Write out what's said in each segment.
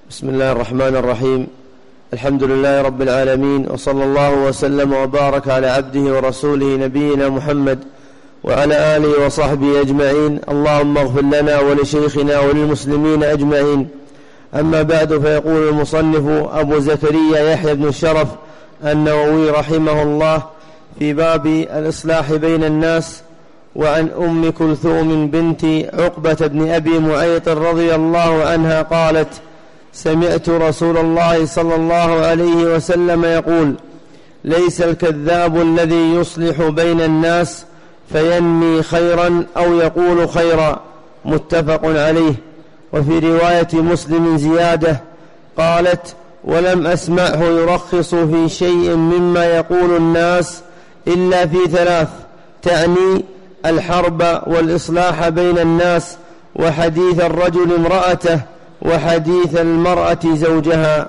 بسم الله الرحمن الرحيم. الحمد لله رب العالمين، وصلى الله وسلم وبارك على عبده ورسوله نبينا محمد وعلى آله وصحبه أجمعين. اللهم اغفر لنا ولشيخنا وللمسلمين أجمعين. أما بعد، فيقول المصنف أبو زكريا يحيى بن الشرف النووي رحمه الله في باب الإصلاح بين الناس: وعن أم كلثوم بنت عقبة بن أبي معيط رضي الله عنها قالت: سمعت رسول الله صلى الله عليه وسلم يقول: ليس الكذاب الذي يصلح بين الناس فينمي خيرا أو يقول خيرا. متفق عليه. وفي رواية مسلم زيادة قالت: ولم أسمعه يرخص في شيء مما يقول الناس إلا في ثلاث، تعني الحرب والإصلاح بين الناس، وحديث الرجل امرأته، وحديث المرأة زوجها.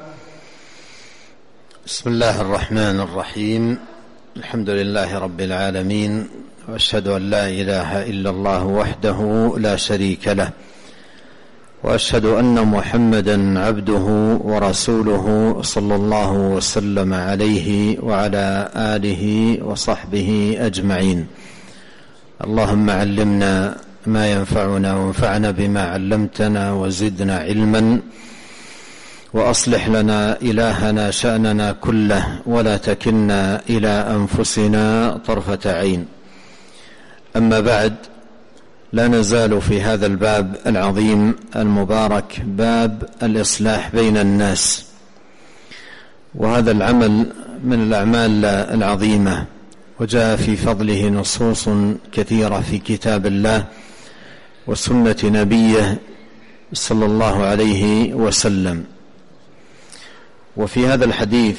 بسم الله الرحمن الرحيم. الحمد لله رب العالمين، وأشهد أن لا إله إلا الله وحده لا شريك له، وأشهد أن محمدا عبده ورسوله صلى الله وسلم عليه وعلى آله وصحبه أجمعين. اللهم علمنا ما ينفعنا، وانفعنا بما علمتنا، وزدنا علما، وأصلح لنا إلهنا شأننا كله، ولا تكلنا إلى أنفسنا طرفة عين. أما بعد، لا نزال في هذا الباب العظيم المبارك، باب الإصلاح بين الناس، وهذا العمل من الأعمال العظيمة، وجاء في فضله نصوص كثيرة في كتاب الله وسنة نبيه صلى الله عليه وسلم. وفي هذا الحديث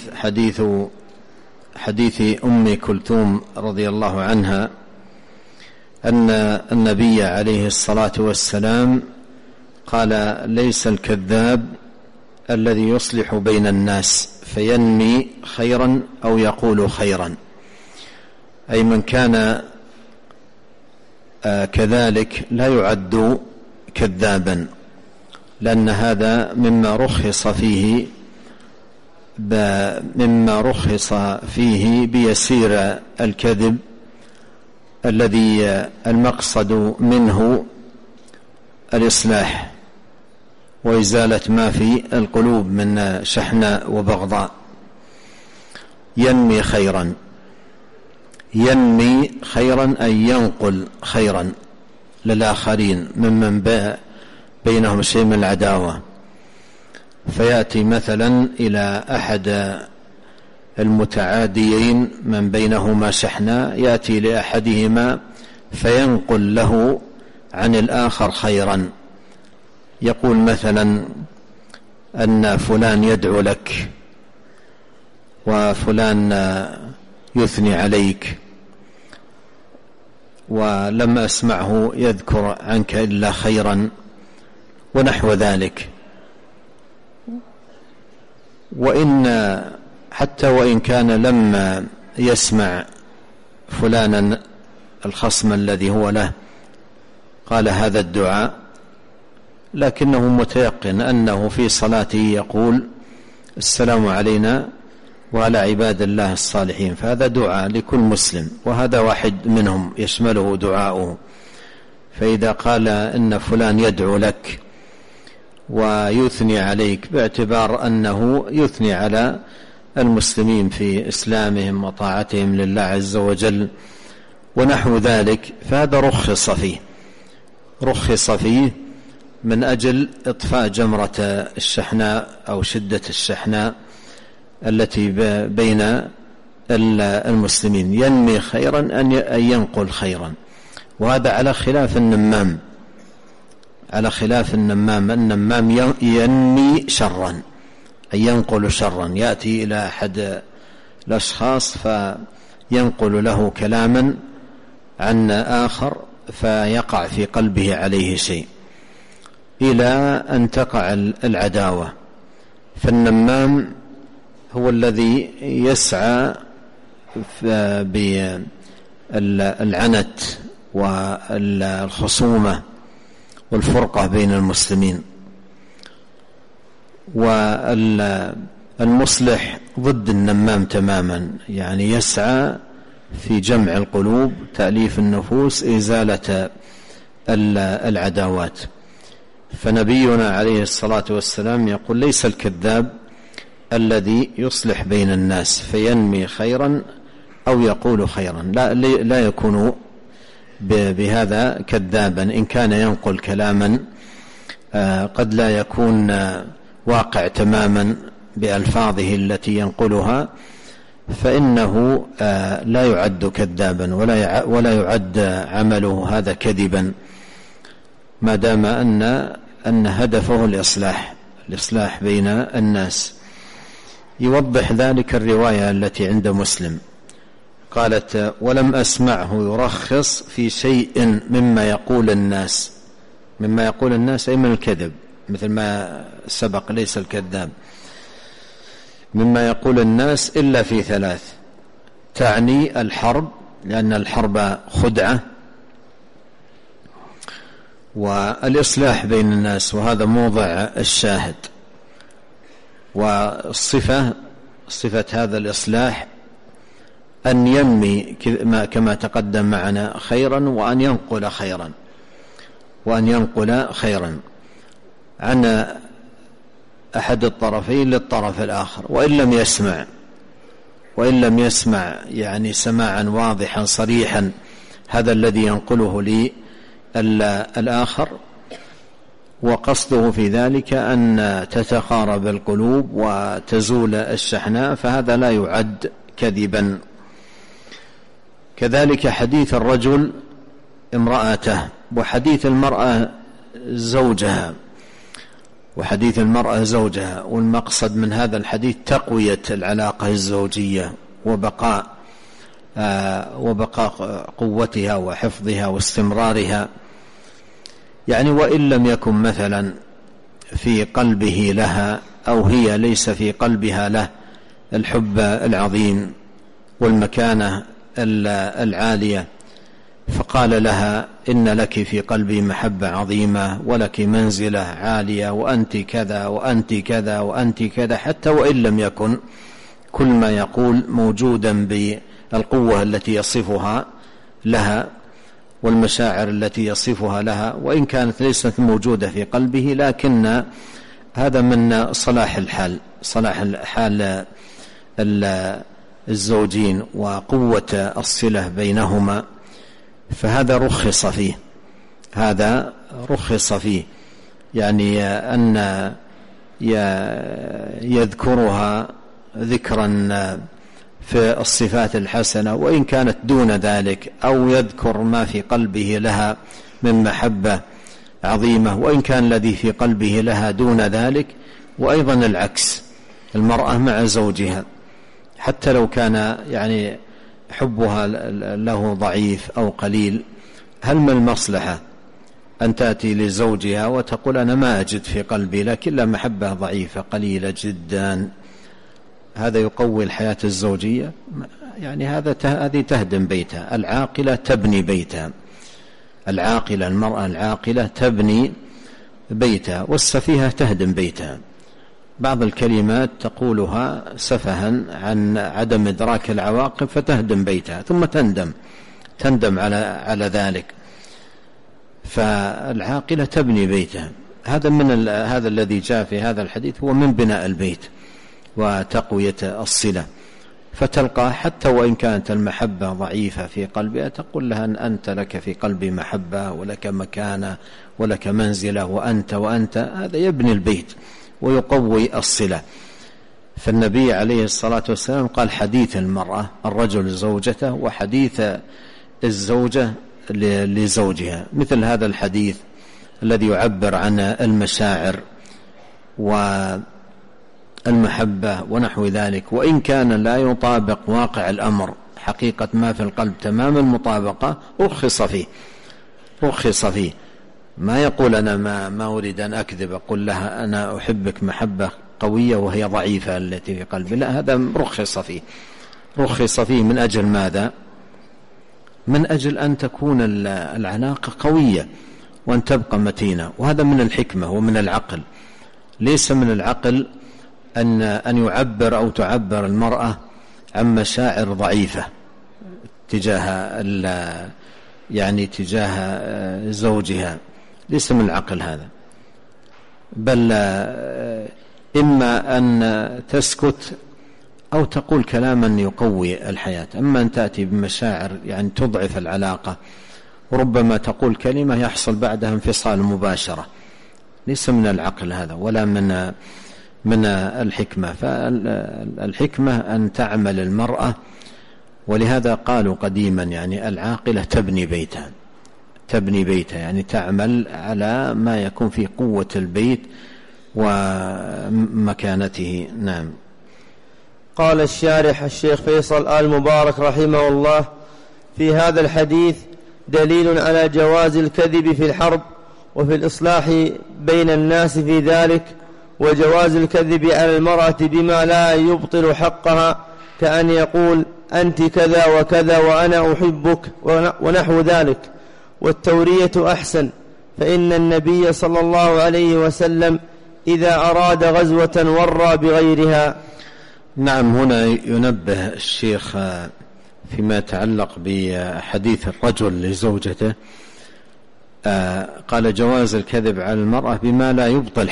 حديث أم كلثوم رضي الله عنها أن النبي عليه الصلاة والسلام قال: ليس الكذاب الذي يصلح بين الناس فينمي خيرا أو يقول خيرا، أي من كان كذلك لا يعد كذابا، لأن هذا مما رخص فيه بيسير الكذب الذي المقصد منه الإصلاح وإزالة ما في القلوب من شحناء وبغضاء. ينمي خيرا أي ينقل خيرا للآخرين ممن بينهم شيء من العداوة، فيأتي مثلا إلى أحد المتعاديين من بينهما شحناء، يأتي لأحدهما فينقل له عن الآخر خيرا، يقول مثلا أن فلان يدعو لك، وفلان يثني عليك، ولم أسمعه يذكر عنك إلا خيرا، ونحو ذلك. حتى وإن كان لم يسمع فلانا الخصم الذي هو له قال هذا الدعاء، لكنه متيقن أنه في صلاته يقول: السلام علينا وعلى عباد الله الصالحين، فهذا دعاء لكل مسلم، وهذا واحد منهم يشمله دعاؤه. فإذا قال إن فلان يدعو لك ويثني عليك باعتبار أنه يثني على المسلمين في إسلامهم وطاعتهم لله عز وجل ونحو ذلك، فهذا رخص فيه من أجل إطفاء جمرة الشحناء أو شدة الشحناء التي بين المسلمين. ينمي خيرا أن ينقل خيرا، وهذا على خلاف النمام. النمام ينمي شرا أي ينقل شرا، يأتي إلى أحد الأشخاص فينقل له كلاما عن آخر فيقع في قلبه عليه شيء إلى أن تقع العداوة. فالنمام هو الذي يسعى بالعنت والخصومة والفرقة بين المسلمين. والمصلح ضد النمام تماما، يعني يسعى في جمع القلوب، تأليف النفوس، إزالة العداوات. فنبينا عليه الصلاة والسلام يقول: ليس الكذاب الذي يصلح بين الناس فينمي خيرا أو يقول خيرا، لا يكون بهذا كذابا، إن كان ينقل كلاما قد لا يكون واقع تماما بألفاظه التي ينقلها، فإنه لا يعد كذابا ولا يعد عمله هذا كذبا، ما دام أن هدفه الإصلاح بين الناس. يوضح ذلك الرواية التي عند مسلم، قالت: ولم أسمعه يرخص في شيء مما يقول الناس أي من الكذب، مثل ما سبق، ليس الكذاب، مما يقول الناس إلا في 3، تعني الحرب، لأن الحرب خدعة، والإصلاح بين الناس، وهذا موضع الشاهد. والصفة، صفة هذا الإصلاح أن ينمي كما تقدم معنا خيرا، وأن ينقل خيرا عن أحد الطرفين للطرف الآخر، وإن لم يسمع يعني سماعا واضحا صريحا هذا الذي ينقله للآخر، وقصده في ذلك أن تتقارب القلوب وتزول الشحناء، فهذا لا يعد كذبا. كذلك حديث الرجل امرأته، وحديث المرأة زوجها، والمقصد من هذا الحديث تقوية العلاقة الزوجية وبقاء قوتها وحفظها واستمرارها. يعني وإن لم يكن مثلا في قلبه لها، أو هي ليس في قلبها له الحب العظيم والمكانة العالية، فقال لها: إن لك في قلبي محبة عظيمة، ولك منزلة عالية، وأنت كذا وأنت كذا وأنت كذا، حتى وإن لم يكن كل ما يقول موجودا بالقوة التي يصفها لها والمشاعر التي يصفها لها، وإن كانت ليست موجودة في قلبه، لكن هذا من صلاح الحال الزوجين وقوة الصلة بينهما، فهذا رخص فيه، يعني أن يذكرها ذكرا في الصفات الحسنة، وإن كانت دون ذلك، أو يذكر ما في قلبه لها من محبة عظيمة، وإن كان الذي في قلبه لها دون ذلك. وأيضا العكس، المرأة مع زوجها حتى لو كان يعني حبها له ضعيف أو قليل، هل من المصلحة أن تأتي لزوجها وتقول: أنا ما أجد في قلبي لك إلا محبة ضعيفة قليلة جدا؟ هذا يقوي الحياة الزوجية؟ يعني هذه تهدم بيتها. العاقلة تبني بيتها، المرأة العاقلة تبني بيتها، والسفيهة تهدم بيتها. بعض الكلمات تقولها سفها عن عدم إدراك العواقب فتهدم بيتها، ثم تندم على ذلك. فالعاقلة تبني بيتها. هذا الذي جاء في هذا الحديث هو من بناء البيت وتقوية الصلة. فتلقى حتى وإن كانت المحبة ضعيفة في قلبها تقول لها: أن أنت لك في قلبي محبة، ولك مكانة، ولك منزلة، وأنت. هذا يبني البيت ويقوي الصلة. فالنبي عليه الصلاة والسلام قال: حديث المرأة الرجل زوجته، وحديث الزوجة لزوجها، مثل هذا الحديث الذي يعبر عن المشاعر والمحبة ونحو ذلك، وإن كان لا يطابق واقع الأمر حقيقة ما في القلب تمام المطابقة، رخص فيه. ما يقول: أنا ما أريد أن أكذب، أقول لها أنا أحبك محبة قوية وهي ضعيفة التي في قلبي، لا، هذا رخص فيه. من أجل ماذا؟ من أجل أن تكون العلاقة قوية وأن تبقى متينة. وهذا من الحكمة ومن العقل ليس من العقل أن يعبر أو تعبر المرأة عن مشاعر ضعيفة تجاه زوجها، ليس من العقل هذا، بل إما أن تسكت أو تقول كلاما يقوي الحياة. أما أن تأتي بمشاعر تضعف العلاقة، وربما تقول كلمة يحصل بعدها انفصال مباشرة، ليس من العقل هذا ولا من الحكمة. فالحكمة أن تعمل المرأة، ولهذا قالوا قديما العاقلة تبني بيتها، تعمل على ما يكون في قوة البيت ومكانته. نعم. قال الشارح الشيخ فيصل آل مبارك رحمه الله: في هذا الحديث دليل على جواز الكذب في الحرب وفي الإصلاح بين الناس في ذلك، وجواز الكذب على المرأة بما لا يبطل حقها، كأن يقول أنت كذا وكذا وأنا أحبك ونحو ذلك. والتورية أحسن، فإن النبي صلى الله عليه وسلم إذا أراد غزوة ورى بغيرها. نعم. هنا ينبه الشيخ فيما يتعلق بحديث الرجل لزوجته، قال جواز الكذب على المرأة بما لا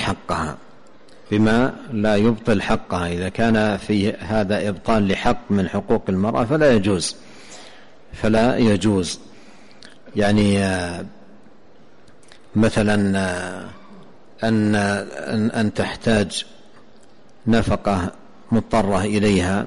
يبطل حقها، إذا كان في هذا إبطال لحق من حقوق المرأة فلا يجوز. مثلا أن تحتاج نفقة مضطرة إليها،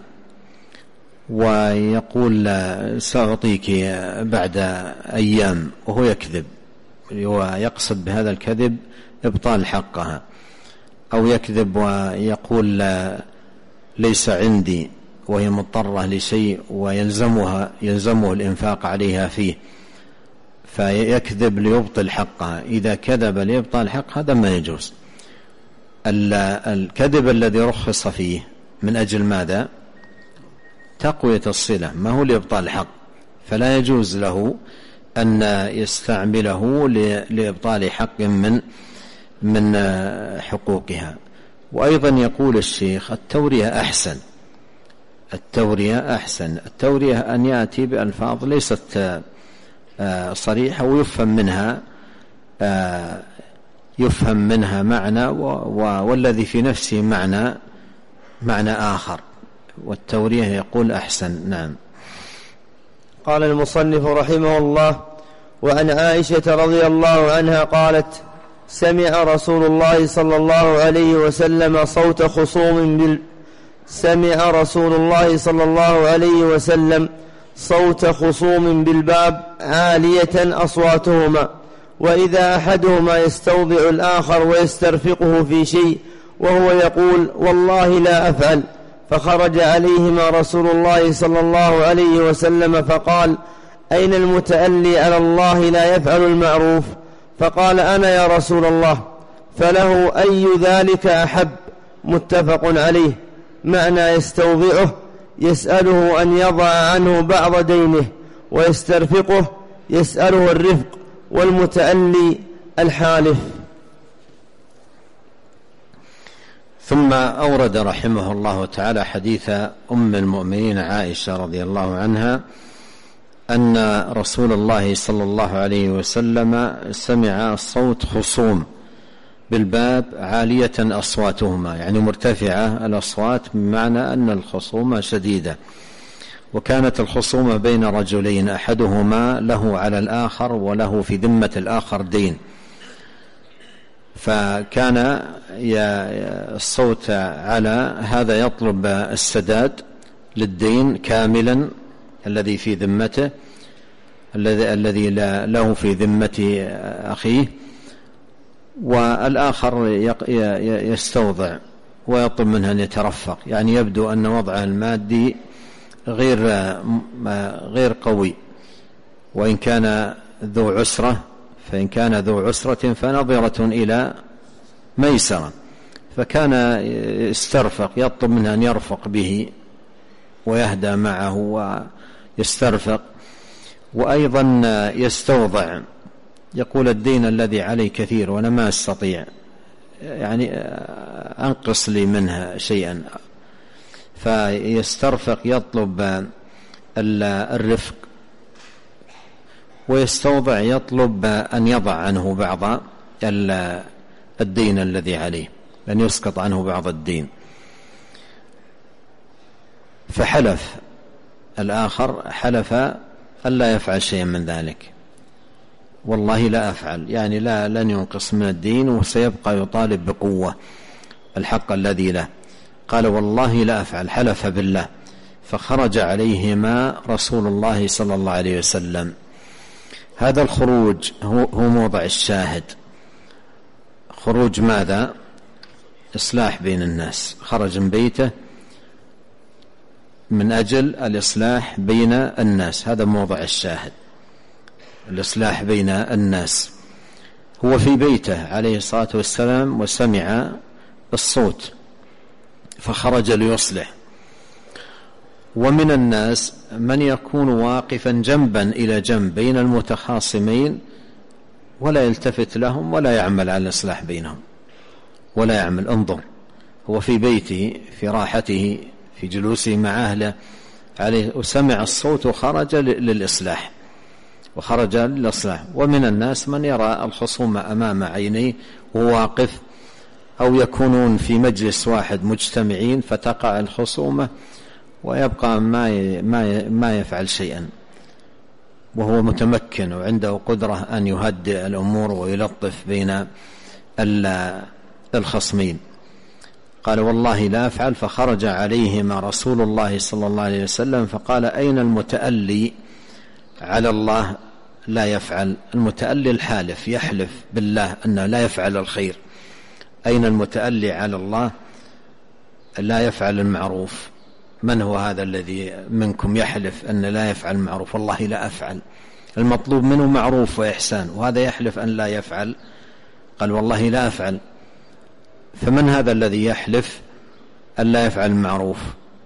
ويقول سأعطيك بعد أيام، وهو يكذب ويقصد بهذا الكذب إبطال حقها، أو يكذب ويقول ليس عندي وهي مضطرة لشيء ويلزمه الإنفاق عليها فيه، فيكذب ليبطل حقها. إذا كذب ليبطل حق هذا ما يجوز. الكذب الذي رخص فيه من أجل ماذا؟ تقوية الصلة، ما هو لإبطال الحق، فلا يجوز له أن يستعمله لإبطال حق من حقوقها. وأيضا يقول الشيخ التورية أحسن. التورية أن يأتي بألفاظ ليست صريحة ويفهم منها معنى، والذي في نفسه معنى آخر، والتورية يقول أحسن. نعم. قال المصنف رحمه الله: وعن عائشة رضي الله عنها قالت: سمع رسول الله صلى الله عليه وسلم صوت خصوم بالباب عالية أصواتهما، وإذا أحدهما يستوضع الآخر ويسترفقه في شيء وهو يقول والله لا أفعل، فخرج عليهما رسول الله صلى الله عليه وسلم فقال: أين المتألي على الله لا يفعل المعروف؟ فقال: أنا يا رسول الله. فله أي ذلك أحب؟ متفق عليه. معنى يستوضعه يسأله أن يضع عنه بعض دينه، ويسترفقه يسأله الرفق، والمتألي الحالف. ثم أورد رحمه الله تعالى حديث أم المؤمنين عائشة رضي الله عنها أن رسول الله صلى الله عليه وسلم سمع صوت خصوم بالباب عالية أصواتهما، مرتفعة الأصوات، بمعنى أن الخصومة شديدة، وكانت الخصومة بين رجلين أحدهما له على الآخر وله في ذمة الآخر دين، فكان الصوت على هذا يطلب السداد للدين كاملا الذي في ذمته، الذي له في ذمة أخيه، والآخر يستوضع ويطلب منه أن يترفق، يبدو أن وضعه المادي غير قوي، وإن كان ذو عسرة فإن كان ذو عسرة فنظرة إلى ميسرة، فكان يسترفق، يطلب منه أن يرفق به ويهدى معه ويسترفق، وأيضا يستوضع، يقول الدين الذي علي كثير وأنا ما أستطيع يعني أنقص لي منها شيئا، فيسترفق يطلب الرفق، ويستوضع يطلب أن يضع عنه بعض الدين الذي عليه، أن يسقط عنه بعض الدين. فحلف الآخر، حلف ألا يفعل شيئا من ذلك، والله لا أفعل، يعني لن ينقص من الدين، وسيبقى يطالب بقوة الحق الذي له. قال والله لا أفعل، حلف بالله. فخرج عليهما رسول الله صلى الله عليه وسلم. هذا الخروج هو موضع الشاهد. خروج ماذا؟ إصلاح بين الناس، خرج من بيته من أجل الإصلاح بين الناس، هذا موضع الشاهد، الإصلاح بين الناس. هو في بيته عليه الصلاة والسلام وسمع الصوت فخرج ليصلح. ومن الناس من يكون واقفا جنبا إلى جنب بين المتخاصمين ولا يلتفت لهم ولا يعمل على الإصلاح بينهم، ولا يعمل. انظر، هو في بيته في راحته في جلوسه مع أهله عليه، وسمع الصوت وخرج للإصلاح، وخرج للإصلاح. ومن الناس من يرى الخصومة أمام عينيه وواقف، أو يكونون في مجلس واحد مجتمعين فتقع الخصومة ويبقى ما يفعل شيئا، وهو متمكن وعنده قدرة أن يهدئ الأمور ويلطف بين الخصمين. قال والله لا أفعل. فخرج عليهما رسول الله صلى الله عليه وسلم فقال أين المتألي على الله لا يفعل؟ المتألي الحالف، يحلف بالله أنه لا يفعل الخير. أين المتألي على الله لا يفعل المعروف؟ من هو هذا الذي منكم يحلف أن لا يفعل المعروف؟ والله لا أفعل. المطلوب منه معروف وإحسان، وهذا يحلف أن لا يفعل. قال والله لا أفعل. فمن هذا الذي يحلف أن لا يفعل المعروف؟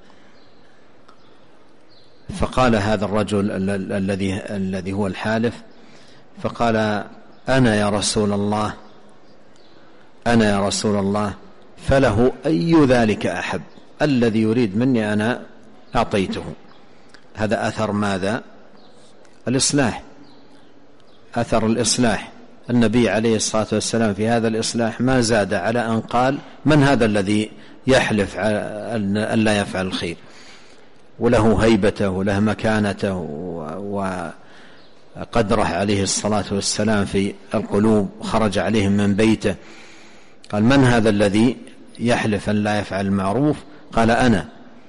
فقال هذا الرجل الذي هو الحالف، فقال أنا يا رسول الله، أنا يا رسول الله. فله أي ذلك أحب، الذي يريد مني أنا أعطيته. هذا أثر ماذا؟ الإصلاح، أثر الإصلاح. النبي عليه الصلاة والسلام في هذا الإصلاح ما زاد على أن قال من هذا الذي يحلف أن لا يفعل الخير، وله هيبته وله مكانته وقدره عليه الصلاة والسلام في القلوب، وخرج عليهم من بيته. قال من هذا الذي يحلف أن لا يفعل المعروف؟ قال أنا،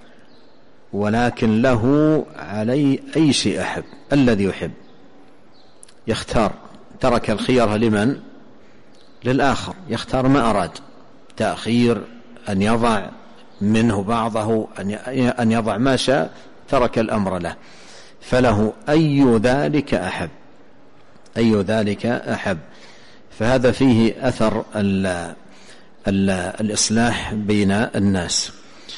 ولكن له علي أي شيء أحب، الذي يحب يختار. ترك الخيار لمن؟ للآخر، يختار ما أراد، تأخير، أن يضع منه بعضه، أن يضع ما شاء، ترك الأمر له. فله أي ذلك أحب، أي ذلك أحب. فهذا فيه أثر الإصلاح بين الناس.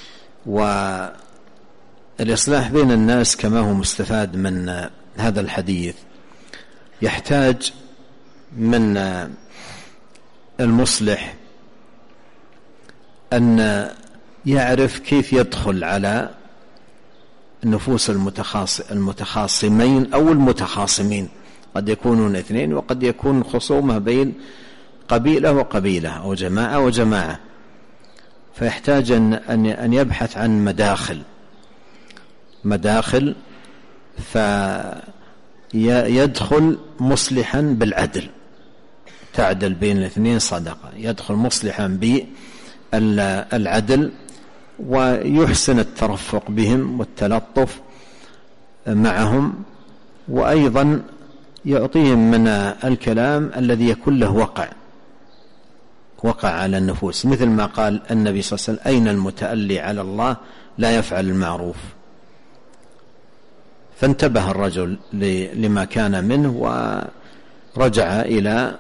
والإصلاح بين الناس كما هو مستفاد من هذا الحديث يحتاج من المصلح أن يعرف كيف يدخل على نفوس المتخاصمين أو المتخاصمين. قد يكونون اثنين، وقد يكون خصومة بين قبيلة وقبيلة أو جماعة وجماعة، فيحتاج أن يبحث عن مداخل فيدخل مصلحا بالعدل، تعدل بين الاثنين صدقة. يدخل مصلحا بالعدل ويحسن الترفق بهم والتلطف معهم، وأيضا يعطيهم من الكلام الذي يكون له وقع على النفوس، مثل ما قال النبي صلى الله عليه وسلم أين المتألي على الله لا يفعل المعروف. فانتبه الرجل لما كان منه ورجع إلى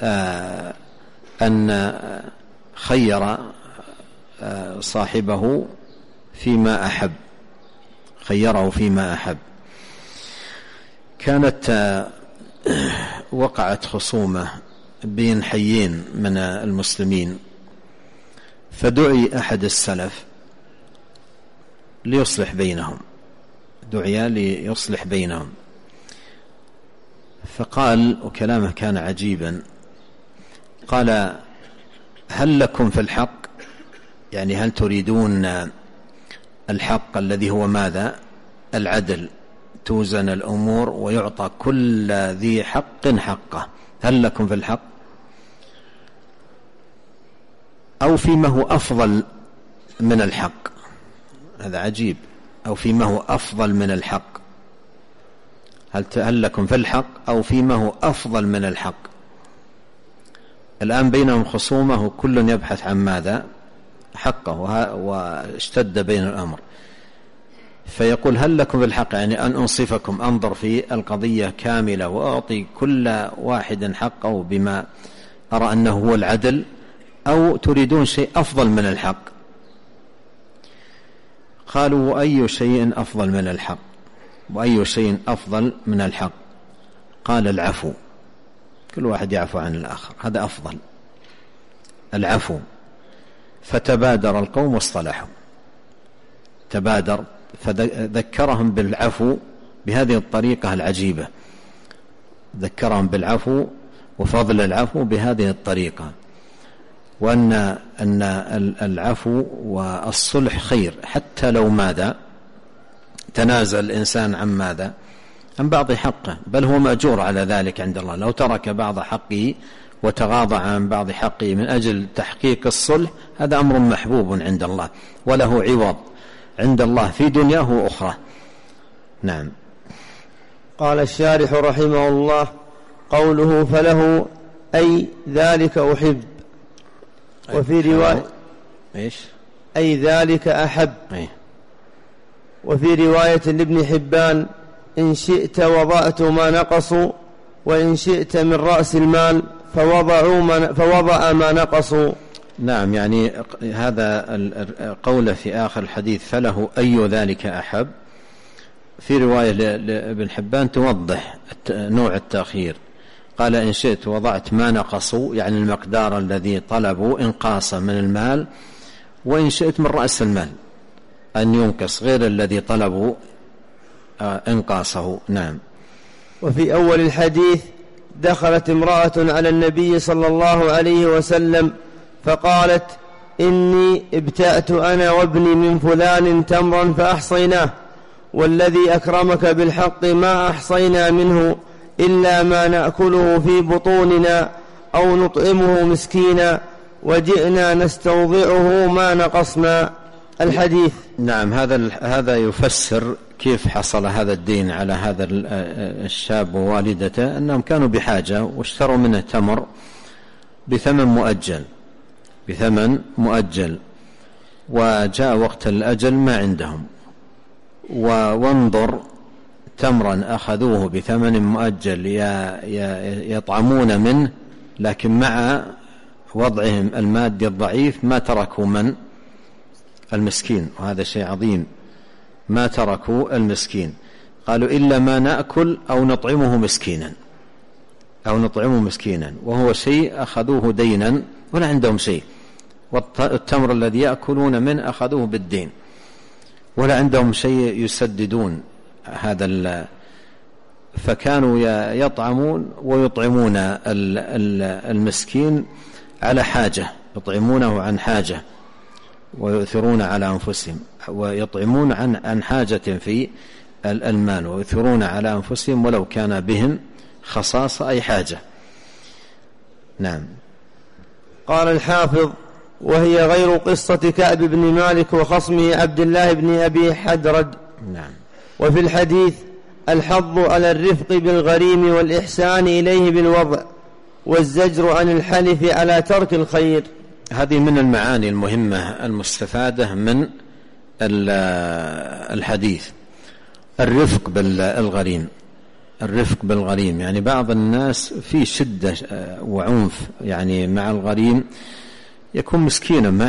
أن خير صاحبه فيما أحب، خيره فيما أحب. كانت وقعت خصومة بين حيين من المسلمين فدعي أحد السلف ليصلح بينهم، دعي ليصلح بينهم، فقال، وكلامه كان عجيبا، قال: هل لكم في الحق، يعني هل تريدون الحق الذي هو ماذا؟ العدل، توزن الأمور ويعطى كل ذي حق حقه، هل لكم في الحق؟ أو فيما هو أفضل من الحق؟ هذا عجيب، أو فيما هو أفضل من الحق، هل لكم في الحق أو فيما هو أفضل من الحق؟ الآن بينهم خصومة وكل يبحث عن ماذا؟ حقه، واشتد بين الأمر، فيقول: هل لكم في الحق، يعني أن أنصفكم، أنظر في القضية كاملة وأعطي كل واحد حقه بما أرى أنه هو العدل، أو تريدون شيء أفضل من الحق؟ قالوا: وأي شيء أفضل من الحق؟ وأي شيء أفضل من الحق؟ قال: العفو، كل واحد يعفو عن الآخر، هذا أفضل، العفو. فتبادر القوم واصطلحوا، تبادر، فذكرهم بالعفو بهذه الطريقة العجيبة، ذكرهم بالعفو وفضل العفو بهذه الطريقة، وأن العفو والصلح خير، حتى لو ماذا؟ تنازل الإنسان عن ماذا؟ عن بعض حقه، بل هو مأجور على ذلك عند الله، لو ترك بعض حقه وتغاضى عن بعض حقه من أجل تحقيق الصلح، هذا أمر محبوب عند الله وله عوض عند الله في دنياه وأخرى. نعم. قال الشارح رحمه الله: قوله فله أي ذلك أحب، وفي رواية أي ذلك أحب، وفي رواية لابن حبان: إن شئت وضعت ما نقصوا، وإن شئت من رأس المال فوضع ما نقصوا. نعم، يعني هذا قول في آخر الحديث فله أي ذلك أحب، في رواية لابن حبان توضح نوع التأخير، قال: إن شئت وضعت ما نقصوا، يعني المقدار الذي طلبوا إنقاصا من المال، وإن شئت من رأس المال أن ينقص غير الذي طلبوا إنقاصه. نعم. وفي أول الحديث: دخلت امرأة على النبي صلى الله عليه وسلم فقالت: إني ابتأت أنا وابني من فلان تمرا فأحصيناه، والذي أكرمك بالحق ما أحصينا منه إلا ما نأكله في بطوننا أو نطعمه مسكينا، وجئنا نستوضعه ما نقصنا. الحديث. نعم، هذا يفسر كيف حصل هذا الدين على هذا الشاب ووالدته، أنهم كانوا بحاجة واشتروا منه تمر بثمن مؤجل، وجاء وقت الأجل ما عندهم، وانظر تمرا أخذوه بثمن مؤجل يطعمون منه، لكن مع وضعهم المادي الضعيف ما تركوا من المسكين، وهذا شيء عظيم، ما تركوا المسكين، قالوا: إلا ما نأكل أو نطعمه مسكينا، وهو شيء أخذوه دينا ولا عندهم شيء، والتمر الذي يأكلون منه أخذوه بالدين ولا عندهم شيء يسددون هذا، فكانوا يطعمون ويطعمون المسكين على حاجة، يطعمونه عن حاجة ويؤثرون على أنفسهم، ويطعمون عن حاجة في المال، ويؤثرون على أنفسهم ولو كان بهم خصاصة أي حاجة. نعم. قال الحافظ: وهي غير قصة كعب بن مالك وخصمه عبد الله بن أبي حدرد. نعم. وفي الحديث الحض على الرفق بالغريم والإحسان إليه بالوضع، والزجر عن الحلف على ترك الخير. هذه من المعاني المهمة المستفادة من الحديث، الرفق بالغريم، يعني بعض الناس في شدة وعنف يعني مع الغريم، يكون مسكينا ما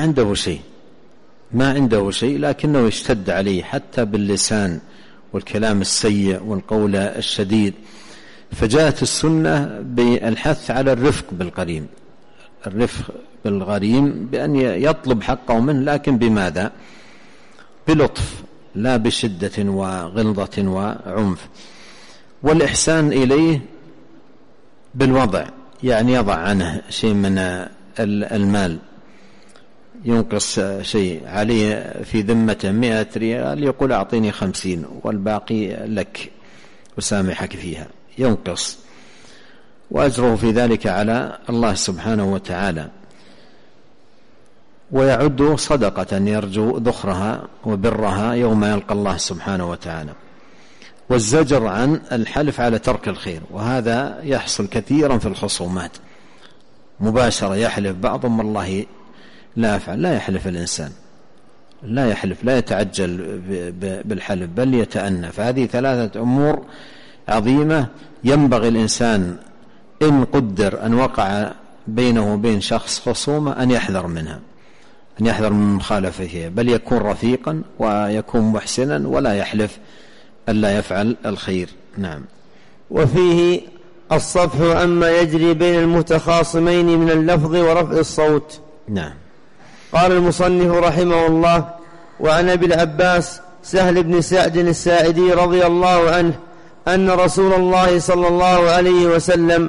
عنده شيء لكنه يشتد عليه حتى باللسان والكلام السيء والقول الشديد، فجاءت السنة بالحث على الرفق بالغريم، الرفق بالغريم بأن يطلب حقه منه، لكن بماذا؟ بلطف، لا بشدة وغلظة وعنف. والإحسان إليه بالوضع، يعني يضع عنه شيء من المال، ينقص شيء عليه في ذمته 100 ريال، يقول أعطيني 50 والباقي لك وسامحك فيها، ينقص، وأجره في ذلك على الله سبحانه وتعالى، ويعد صدقة يرجو ذخرها وبرها يوم يلقى الله سبحانه وتعالى. والزجر عن الحلف على ترك الخير، وهذا يحصل كثيرا في الخصومات، مباشرة يحلف بعضهم والله لا أفعل، لا يحلف الإنسان، لا يحلف، لا يتعجل بالحلف بل يتأنى. فهذه 3 أمور عظيمة ينبغي الإنسان إن قدر أن وقع بينه وبين شخص خصومة أن يحذر منها، أن يحذر من مخالفته، بل يكون رفيقا ويكون محسنا ولا يحلف ألا يفعل الخير. نعم. وفيه الصفح عما يجري بين المتخاصمين من اللفظ ورفع الصوت. نعم. قال المصنف رحمه الله: وعن أبي العباس سهل بن سعد الساعدي رضي الله عنه أن رسول الله صلى الله عليه وسلم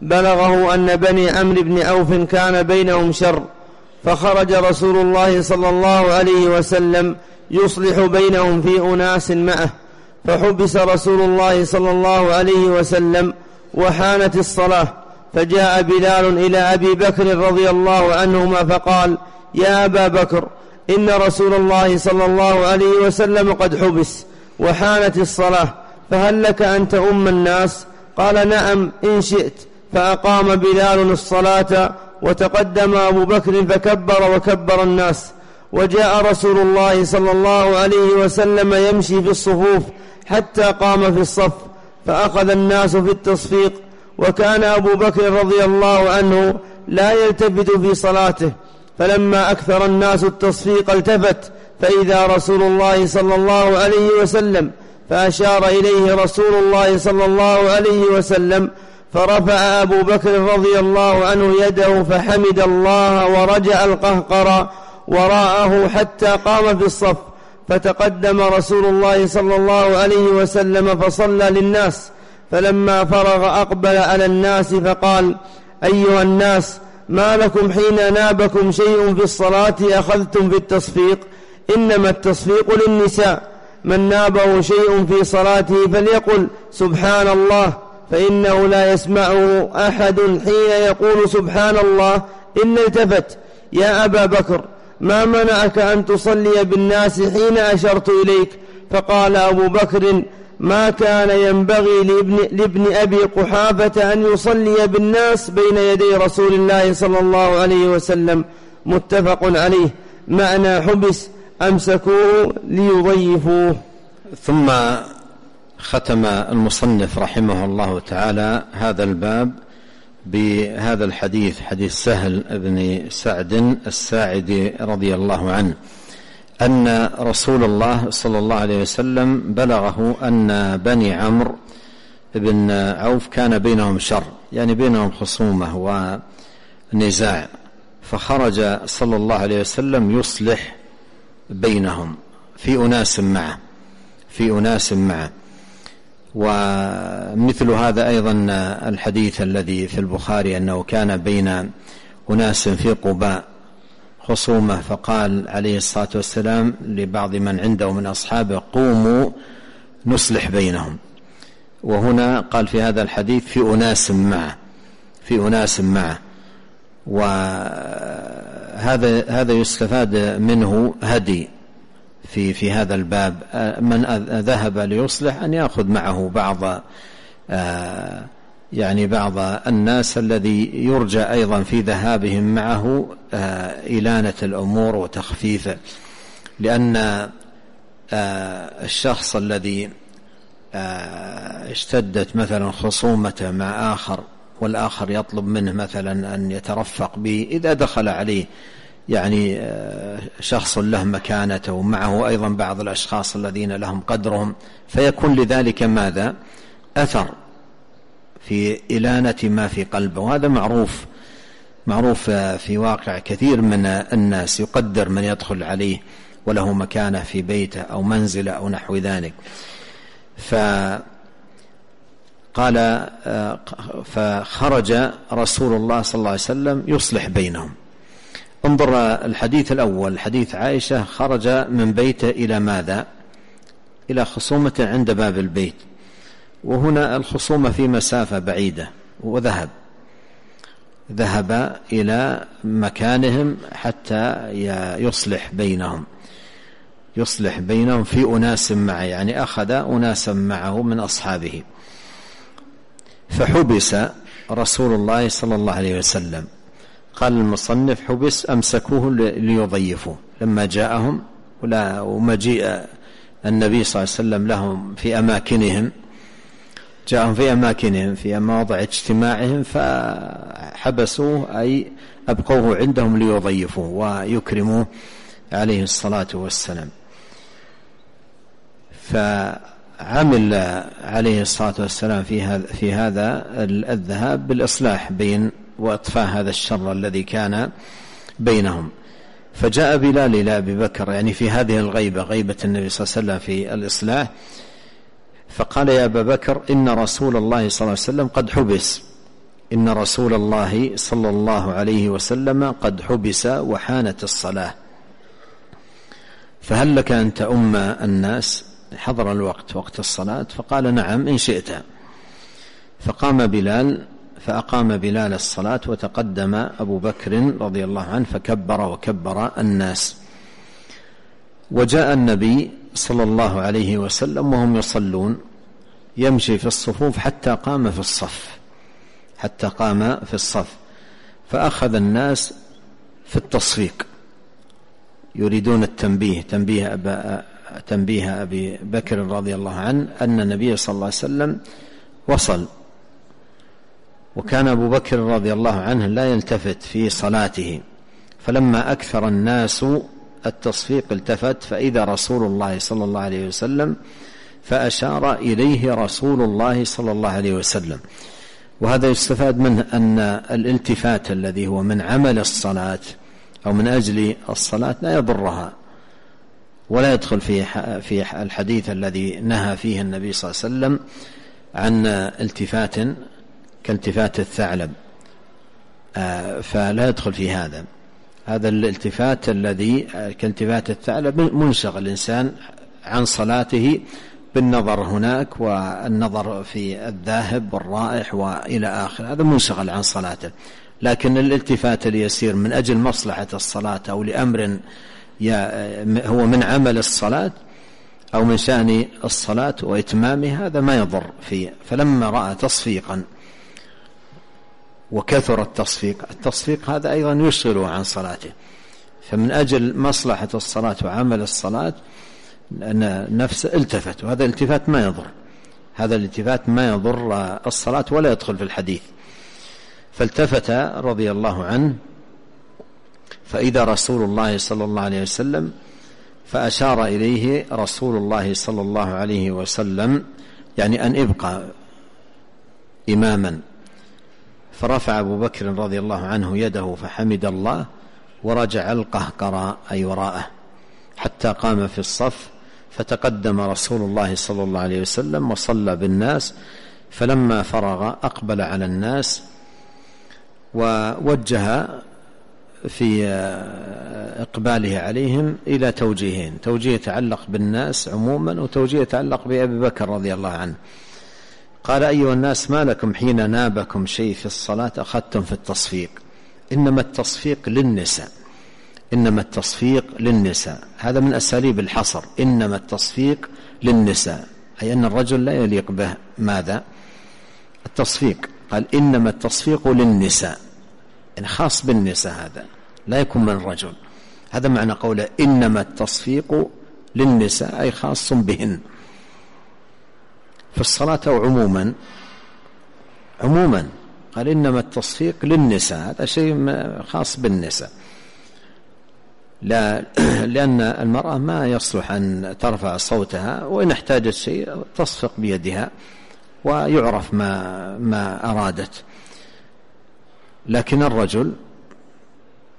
بلغه أن بني عمرو بن عوف كان بينهم شر، فخرج رسول الله صلى الله عليه وسلم يصلح بينهم في أناس معه، فحبس رسول الله صلى الله عليه وسلم وحانت الصلاة، فجاء بلال إلى أبي بكر رضي الله عنهما فقال: يا أبا بكر، إن رسول الله صلى الله عليه وسلم قد حبس وحانت الصلاة، فهل لك أن تؤم الناس؟ قال: نعم إن شئت. فأقام بلال الصلاة، وتقدم أبو بكر فكبر وكبر الناس، وجاء رسول الله صلى الله عليه وسلم يمشي في الصفوف حتى قام في الصف، فأخذ الناس في التصفيق، وكان أبو بكر رضي الله عنه لا يلتفت في صلاته، فلما أكثر الناس التصفيق التفت فإذا رسول الله صلى الله عليه وسلم، فأشار إليه رسول الله صلى الله عليه وسلم، فرفع أبو بكر رضي الله عنه يده فحمد الله ورجع القهقر وراءه حتى قام في الصف، فتقدم رسول الله صلى الله عليه وسلم فصلى للناس، فلما فرغ أقبل على الناس فقال: أيها الناس، ما لكم حين نابكم شيء في الصلاة أخذتم في التصفيق؟ إنما التصفيق للنساء، من نابه شيء في صلاته فليقل سبحان الله، فإنه لا يسمعه أحد حين يقول سبحان الله إلا التفت. يا أبا بكر، ما منعك أن تصلي بالناس حين أشرت إليك؟ فقال أبو بكر: ما كان ينبغي لابن أبي قحافة أن يصلي بالناس بين يدي رسول الله صلى الله عليه وسلم. متفق عليه. معنى حبس: أمسكوه ليضيفوه. ثم ختم المصنف رحمه الله تعالى هذا الباب بهذا الحديث، حديث سهل بن سعد الساعدي رضي الله عنه، أن رسول الله صلى الله عليه وسلم بلغه أن بني عمرو بن عوف كان بينهم شر، يعني بينهم خصومة ونزاع، فخرج صلى الله عليه وسلم يصلح بينهم في أناس معه. ومثل هذا أيضا الحديث الذي في البخاري أنه كان بين أناس في قباء خصومة، فقال عليه الصلاة والسلام لبعض من عنده من أصحابه: قوموا نصلح بينهم. وهنا قال في هذا الحديث في أناس معه. وهذا يستفاد منه هدي في هذا الباب، من ذهب ليصلح أن يأخذ معه بعض الناس الذي يرجى أيضا في ذهابهم معه إلانة الأمور وتخفيفه، لأن الشخص الذي اشتدت مثلا خصومته مع آخر والآخر يطلب منه مثلا أن يترفق به، إذا دخل عليه يعني شخص له مكانته ومعه أيضا بعض الأشخاص الذين لهم قدرهم، فيكون لذلك ماذا؟ أثر في إلانة ما في قلبه، وهذا معروف في واقع كثير من الناس، يقدر من يدخل عليه وله مكانة في بيته أو منزله أو نحو ذلك. فخرج رسول الله صلى الله عليه وسلم يصلح بينهم. انظر الحديث الأول، حديث عائشة، خرج من بيته إلى ماذا؟ إلى خصومة عند باب البيت، وهنا الخصومة في مسافة بعيدة، وذهب إلى مكانهم حتى يصلح بينهم في أناس معه، يعني أخذ أناسا معه من أصحابه. فحبس رسول الله صلى الله عليه وسلم. قال المصنف: حبس، أمسكوه ليضيفوه لما جاءهم، ومجيء النبي صلى الله عليه وسلم لهم في أماكنهم، جاءهم في أماكنهم في مواضع اجتماعهم، فحبسوه أي أبقوه عندهم ليضيفوه ويكرموه عليه الصلاة والسلام. فعمل عليه الصلاة والسلام في هذا الذهاب بالإصلاح بين وإطفاء هذا الشر الذي كان بينهم. فجاء بلال إلى أبي بكر، يعني في هذه الغيبة، غيبة النبي صلى الله عليه وسلم في الإصلاح، فقال: يا أبا بكر، إن رسول الله صلى الله عليه وسلم قد حبس، إن رسول الله صلى الله عليه وسلم قد حبس وحانت الصلاة، فهل لك أن تؤم الناس؟ حضر الوقت، وقت الصلاة. فقال: نعم إن شئت. فقام بلال فأقام بلال الصلاة، وتقدم أبو بكر رضي الله عنه فكبر وكبر الناس. وجاء النبي صلى الله عليه وسلم وهم يصلون، يمشي في الصفوف حتى قام في الصف، فأخذ الناس في التصفيق، يريدون التنبيه، تنبيه أبي بكر رضي الله عنه أن النبي صلى الله عليه وسلم وصل. وكان أبو بكر رضي الله عنه لا يلتفت في صلاته، فلما أكثر الناس التصفيق التفت فإذا رسول الله صلى الله عليه وسلم، فأشار إليه رسول الله صلى الله عليه وسلم. وهذا يستفاد منه أن الالتفات الذي هو من عمل الصلاة أو من أجل الصلاة لا يضرها، ولا يدخل في الحديث الذي نهى فيه النبي صلى الله عليه وسلم عن التفات كالتفات الثعلب، فلا يدخل في هذا الالتفات الذي كالتفات الثعلب، منشغل الإنسان عن صلاته بالنظر هناك والنظر في الذاهب والرائح وإلى آخر، هذا منشغل عن صلاته. لكن الالتفات اليسير من أجل مصلحة الصلاة أو لأمر هو من عمل الصلاة أو من شأن الصلاة وإتمامها، هذا ما يضر فيه. فلما رأى تصفيقا وكثر التصفيق هذا أيضا يشغله عن صلاته، فمن أجل مصلحة الصلاة وعمل الصلاة نفسه التفت، وهذا الالتفات ما يضر الصلاة ولا يدخل في الحديث. فالتفت رضي الله عنه فإذا رسول الله صلى الله عليه وسلم، فأشار إليه رسول الله صلى الله عليه وسلم يعني أن ابقى إماما. فرفع أبو بكر رضي الله عنه يده فحمد الله، ورجع القهقراء أي وراءه حتى قام في الصف، فتقدم رسول الله صلى الله عليه وسلم وصلى بالناس. فلما فرغ أقبل على الناس ووجه في إقباله عليهم إلى توجيهين: توجيه يتعلق بالناس عموما، وتوجيه يتعلق بأبي بكر رضي الله عنه. قال: أيها الناس، ما لكم حين نابكم شيء في الصلاة أخذتم في التصفيق؟ إنما التصفيق للنساء، هذا من أساليب الحصر. إنما التصفيق للنساء، أي أن الرجل لا يليق به ماذا؟ التصفيق. قال: إنما التصفيق للنساء، يعني خاص بالنساء، هذا لا يكون من الرجل. هذا معنى قوله إنما التصفيق للنساء، أي خاص بهن في الصلاة أو عموما. قال: إنما التصفيق للنساء، هذا شيء خاص بالنساء، لأن المرأة ما يصلح أن ترفع صوتها، وإن احتاجت شيء تصفق بيدها ويعرف ما أرادت. لكن الرجل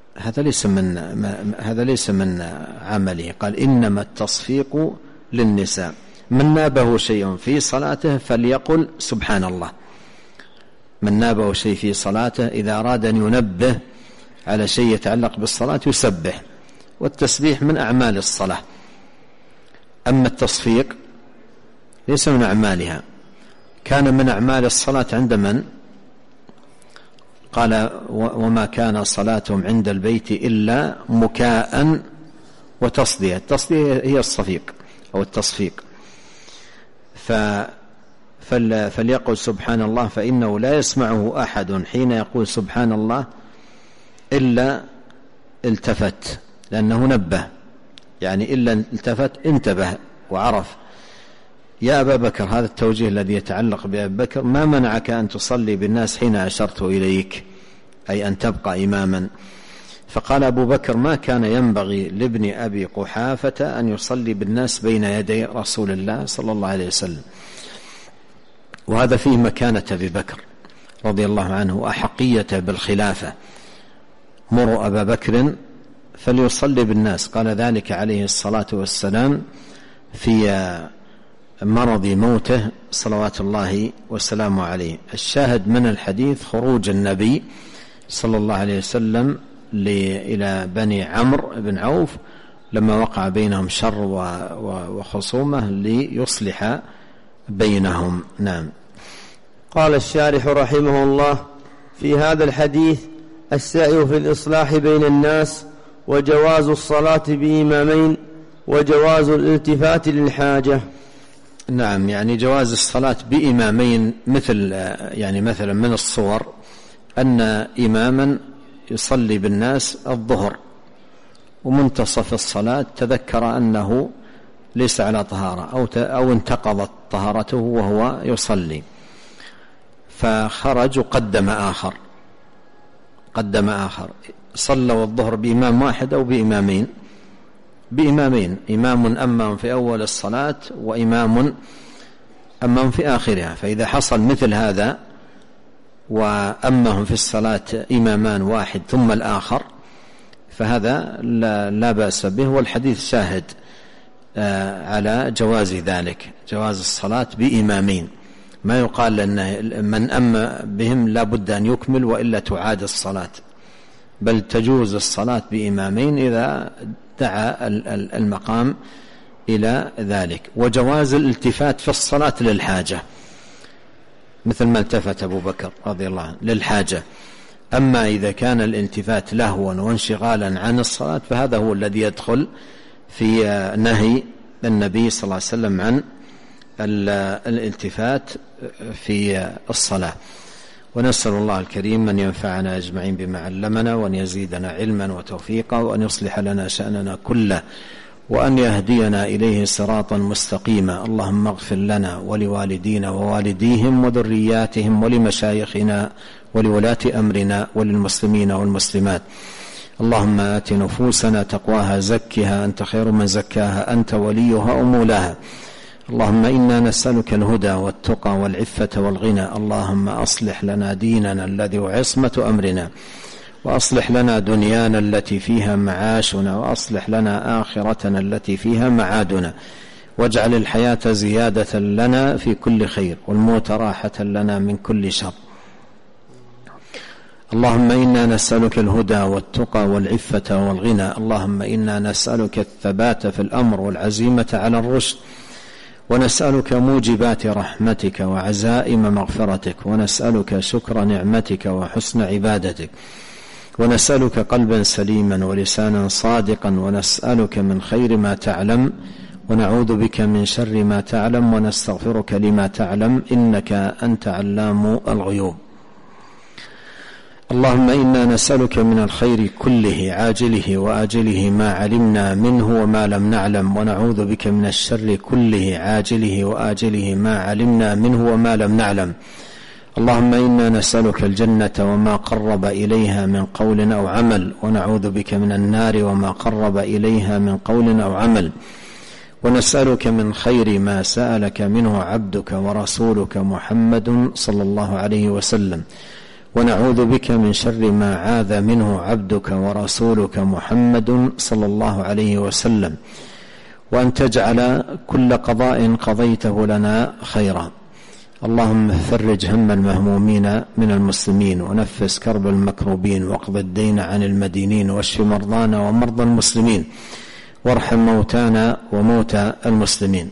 هذا ليس من عمله. قال إنما التصفيق للنساء، من نابه شيء في صلاته فليقل سبحان الله. من نابه شيء في صلاته إذا أراد أن ينبه على شيء يتعلق بالصلاة يسبح، والتسبيح من أعمال الصلاة. أما التصفيق ليس من أعمالها. كان من أعمال الصلاة عند من؟ قال وما كان صلاتهم عند البيت إلا مكاء وتصدية. التصدية هي الصفيق أو التصفيق. فليقل سبحان الله، فإنه لا يسمعه أحد حين يقول سبحان الله إلا التفت، لأنه نبه، يعني إلا التفت انتبه وعرف. يا أبا بكر، هذا التوجيه الذي يتعلق بأبي بكر، ما منعك أن تصلي بالناس حين أشرت إليك، أي أن تبقى إماما؟ فقال أبو بكر ما كان ينبغي لابن أبي قحافة أن يصلي بالناس بين يدي رسول الله صلى الله عليه وسلم. وهذا فيه مكانة أبي بكر رضي الله عنه وأحقيته بالخلافة. مروا أبا بكر فليصلي بالناس. قال ذلك عليه الصلاة والسلام في مرض موته صلوات الله وسلامه عليه. الشاهد من الحديث خروج النبي صلى الله عليه وسلم إلى بني عمرو بن عوف لما وقع بينهم شر وخصومة ليصلح بينهم. نعم. قال الشارح رحمه الله: في هذا الحديث السعي في الإصلاح بين الناس، وجواز الصلاة بإمامين، وجواز الالتفات للحاجة. نعم، يعني جواز الصلاة بإمامين، مثلا من الصور أن إماما يصلي بالناس الظهر ومنتصف الصلاة تذكر أنه ليس على طهارة أو انتقضت طهارته وهو يصلي، فخرج وقدم آخر صلوا الظهر بإمام واحد أو بإمامين، إمام أمام في أول الصلاة وإمام أمام في آخرها. فإذا حصل مثل هذا وأمهم في الصلاة إمامان واحد ثم الآخر فهذا لا بأس به، والحديث شاهد على جواز ذلك، جواز الصلاة بإمامين. ما يقال أن من أم بهم لا بد أن يكمل وإلا تعاد الصلاة، بل تجوز الصلاة بإمامين إذا دعا المقام إلى ذلك. وجواز الالتفات في الصلاة للحاجة، مثل ما التفت أبو بكر رضي الله عنه للحاجة. أما إذا كان الالتفات لهوا وانشغالا عن الصلاة فهذا هو الذي يدخل في نهي النبي صلى الله عليه وسلم عن الالتفات في الصلاة. ونسأل الله الكريم أن ينفعنا أجمعين بما علمنا، وأن يزيدنا علما وتوفيقا، وأن يصلح لنا شأننا كله، وأن يهدينا إليه صراطا مستقيما. اللهم اغفر لنا ولوالدينا ووالديهم وذرياتهم ولمشايخنا ولولاة أمرنا وللمسلمين والمسلمات. اللهم آت نفوسنا تقواها زكها أنت خير من زكاها أنت وليها ومولاها. اللهم إنا نسألك الهدى والتقى والعفة والغنى. اللهم أصلح لنا ديننا الذي هو عصمة أمرنا، وأصلح لنا دنيانا التي فيها معاشنا، وأصلح لنا آخرتنا التي فيها معادنا، واجعل الحياة زيادة لنا في كل خير، والموت راحة لنا من كل شر. اللهم إنا نسألك الهدى والتقى والعفة والغنى. اللهم إنا نسألك الثبات في الأمر والعزيمة على الرشد، ونسألك موجبات رحمتك وعزائم مغفرتك، ونسألك شكر نعمتك وحسن عبادتك، ونسألك قلبا سليما ولسانا صادقا، ونسألك من خير ما تعلم، ونعوذ بك من شر ما تعلم، ونستغفرك لما تعلم، إنك أنت علام الغيوب. اللهم إنا نسألك من الخير كله عاجله وآجله ما علمنا منه وما لم نعلم، ونعوذ بك من الشر كله عاجله وآجله ما علمنا منه وما لم نعلم. اللهم إنا نسألك الجنة وما قرب إليها من قول أو عمل، ونعوذ بك من النار وما قرب إليها من قول أو عمل. ونسألك من خير ما سألك منه عبدك ورسولك محمد صلى الله عليه وسلم، ونعوذ بك من شر ما عاذ منه عبدك ورسولك محمد صلى الله عليه وسلم، وأن تجعل كل قضاء قضيته لنا خيرا. اللهم فرج هم المهمومين من المسلمين، ونفس كرب المكروبين، واقض الدين عن المدينين، واشف مرضانا ومرضى المسلمين، وارحم موتانا وموتى المسلمين.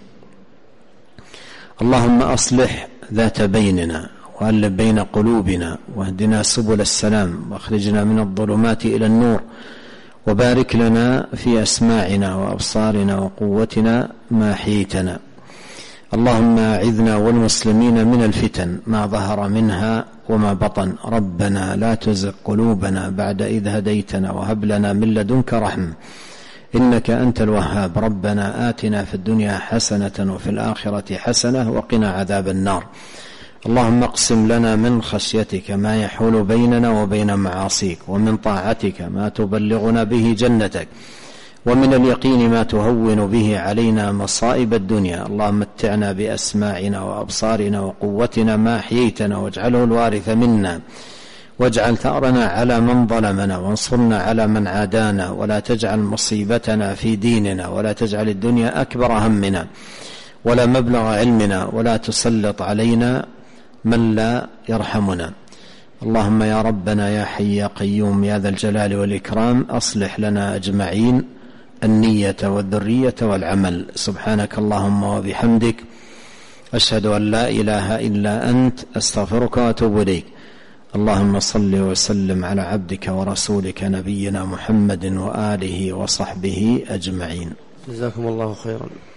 اللهم أصلح ذات بيننا، وألف بين قلوبنا، واهدنا سبل السلام، واخرجنا من الظلمات إلى النور، وبارك لنا في أسماعنا وأبصارنا وقوتنا ما أحييتنا. اللهم أعذنا والمسلمين من الفتن ما ظهر منها وما بطن. ربنا لا تزغ قلوبنا بعد إذ هديتنا، وهب لنا من لدنك رحمة إنك أنت الوهاب. ربنا آتنا في الدنيا حسنة وفي الآخرة حسنة وقنا عذاب النار. اللهم اقسم لنا من خشيتك ما يحول بيننا وبين معاصيك، ومن طاعتك ما تبلغنا به جنتك، ومن اليقين ما تهون به علينا مصائب الدنيا. اللهم متعنا بأسماعنا وأبصارنا وقوتنا ما أحييتنا، واجعله الوارث منا، واجعل ثأرنا على من ظلمنا، وانصرنا على من عادانا، ولا تجعل مصيبتنا في ديننا، ولا تجعل الدنيا أكبر همنا ولا مبلغ علمنا، ولا تسلط علينا من لا يرحمنا. اللهم يا ربنا يا حي يا قيوم يا ذا الجلال والإكرام، أصلح لنا أجمعين النية والذرية والعمل. سبحانك اللهم وبحمدك، أشهد أن لا إله إلا أنت، أستغفرك وأتوب إليك. اللهم صل وسلم على عبدك ورسولك نبينا محمد وآله وصحبه أجمعين. جزاكم الله خيرا.